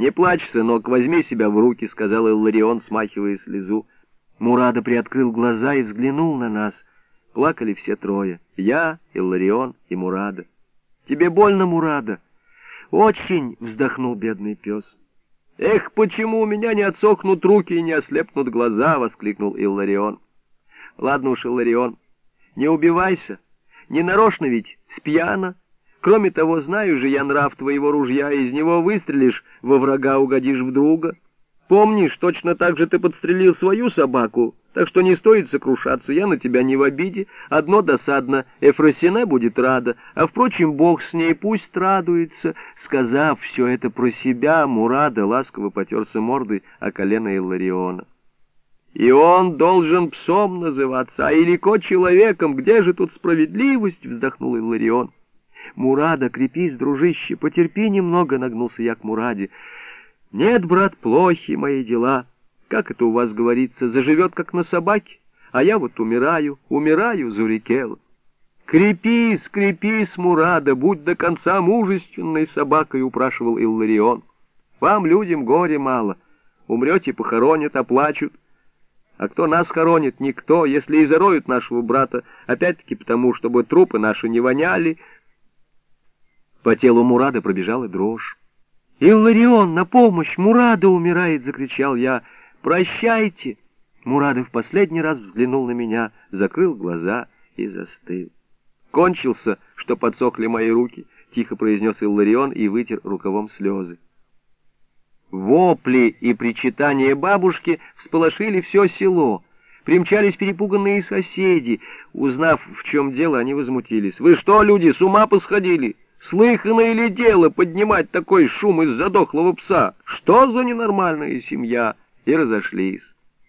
«Не плачь, сынок, возьми себя в руки», — сказал Илларион, смахивая слезу. Мурада приоткрыл глаза и взглянул на нас. Плакали все трое: я, Илларион и Мурада. «Тебе больно, Мурада?» «Очень», — вздохнул бедный пес. «Эх, почему у меня не отсохнут руки и не ослепнут глаза?» — воскликнул Илларион. «Ладно уж, Илларион, не убивайся. Не нарочно ведь, спьяна. Кроме того, знаю же я нрав твоего ружья, из него выстрелишь, во врага угодишь в друга. Помнишь, точно так же ты подстрелил свою собаку, так что не стоит сокрушаться, я на тебя не в обиде. Одно досадно, Эфросине будет рада, а, впрочем, Бог с ней, пусть радуется». Сказав все это про себя, Мурада ласково потерся мордой о колено Иллариона. «И он должен псом называться, а Илико человеком. Где же тут справедливость?» — вздохнул Илларион. «Мурада, крепись, дружище, потерпи немного», — нагнулся я к Мураде. «Нет, брат, плохи мои дела. Как это у вас говорится, заживет, как на собаке, а я вот умираю, Зурикела». «Крепись, крепись, Мурада, будь до конца мужественной собакой», — упрашивал Илларион. «Вам, людям, горе мало. Умрете, похоронят, оплачут. А кто нас хоронит? Никто. Если и зароют нашего брата, опять-таки потому, чтобы трупы наши не воняли». По телу Мурада пробежала дрожь. «Илларион, на помощь! Мурада умирает!» — закричал я. «Прощайте!» Мурада в последний раз взглянул на меня, закрыл глаза и застыл. «Кончился, что подсохли мои руки», — тихо произнес Илларион и вытер рукавом слезы. Вопли и причитания бабушки всполошили все село. Примчались перепуганные соседи. Узнав, в чем дело, они возмутились. «Вы что, люди, с ума посходили? Слыхано ли дело поднимать такой шум из-за дохлого пса? Что за ненормальная семья?» И разошлись.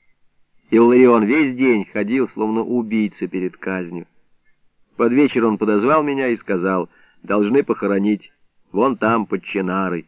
Илларион весь день ходил, словно убийца перед казнью. Под вечер он подозвал меня и сказал: «Должны похоронить вон там, под Ченарой».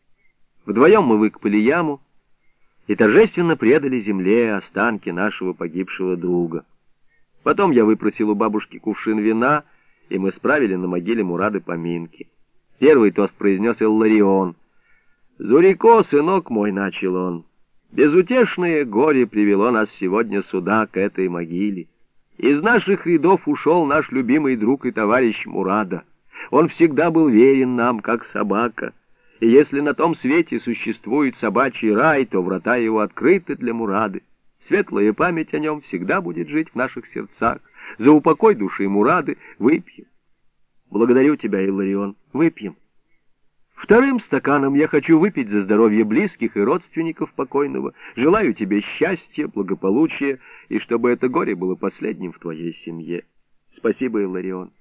Вдвоем мы выкопали яму и торжественно предали земле останки нашего погибшего друга. Потом я выпросил у бабушки кувшин вина, и мы справили на могиле Мурады поминки. Первый тост произнес Илларион. «Зурико, сынок мой», — начал он, — «безутешное горе привело нас сегодня сюда, к этой могиле. Из наших рядов ушел наш любимый друг и товарищ Мурада. Он всегда был верен нам, как собака. И если на том свете существует собачий рай, то врата его открыты для Мурады. Светлая память о нем всегда будет жить в наших сердцах. За упокой души Мурады выпьем». «Благодарю тебя, Илларион, выпьем. Вторым стаканом я хочу выпить за здоровье близких и родственников покойного. Желаю тебе счастья, благополучия, и чтобы это горе было последним в твоей семье». «Спасибо, Илларион».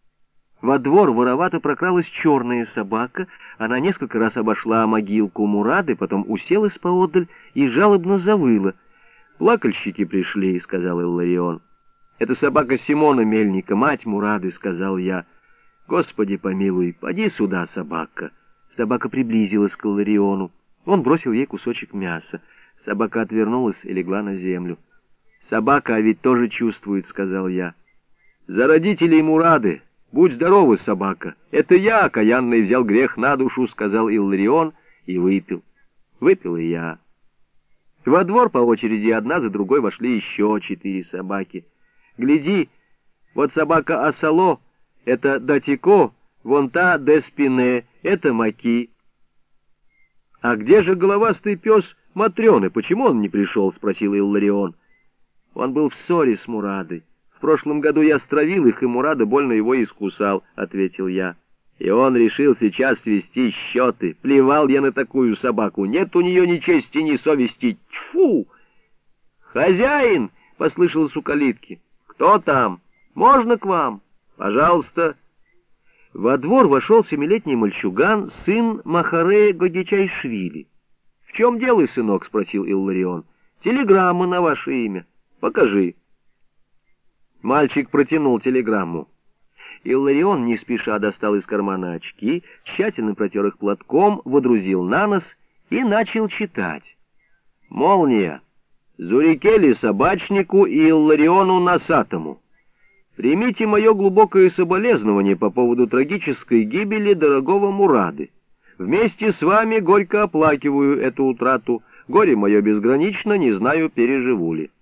Во двор воровато прокралась черная собака. Она несколько раз обошла могилку Мурады, потом уселась поодаль и жалобно завыла. «Плакальщики пришли», — сказал Илларион. «Это собака Симона Мельника, мать Мурады», — сказал я. «Господи помилуй, поди сюда, собака». Собака приблизилась к Иллариону. Он бросил ей кусочек мяса. Собака отвернулась и легла на землю. «Собака, а ведь тоже чувствует», — сказал я. «За родителей Мурады! Будь здорова, собака! Это я, окаянный, взял грех на душу», — сказал Илларион и выпил. Выпил и я. Во двор по очереди одна за другой вошли еще 4 собаки. «Гляди, вот собака Асало, это Датико, вон та Деспине, это Маки». «А где же головастый пес Матрёны? Почему он не пришел?» — спросил Илларион. «Он был в ссоре с Мурадой. В прошлом году я стравил их, и Мурада больно его искусал», — ответил я. «И он решил сейчас свести счеты. Плевал я на такую собаку. Нет у нее ни чести, ни совести. Тьфу!» «Хозяин!» — послышалось у калитки. «Кто там? Можно к вам? Пожалуйста». Во двор вошел 7-летний мальчуган, сын Махаре Гогичайшвили. «В чем дело, сынок?» — спросил Илларион. «Телеграмма на ваше имя. Покажи». Мальчик протянул телеграмму. Илларион не спеша достал из кармана очки, тщательно протер их платком, водрузил на нос и начал читать. «Молния. Зурикеле собачнику и Иллариону носатому. Примите мое глубокое соболезнование по поводу трагической гибели дорогого Мурады. Вместе с вами горько оплакиваю эту утрату. Горе мое безгранично, не знаю, переживу ли.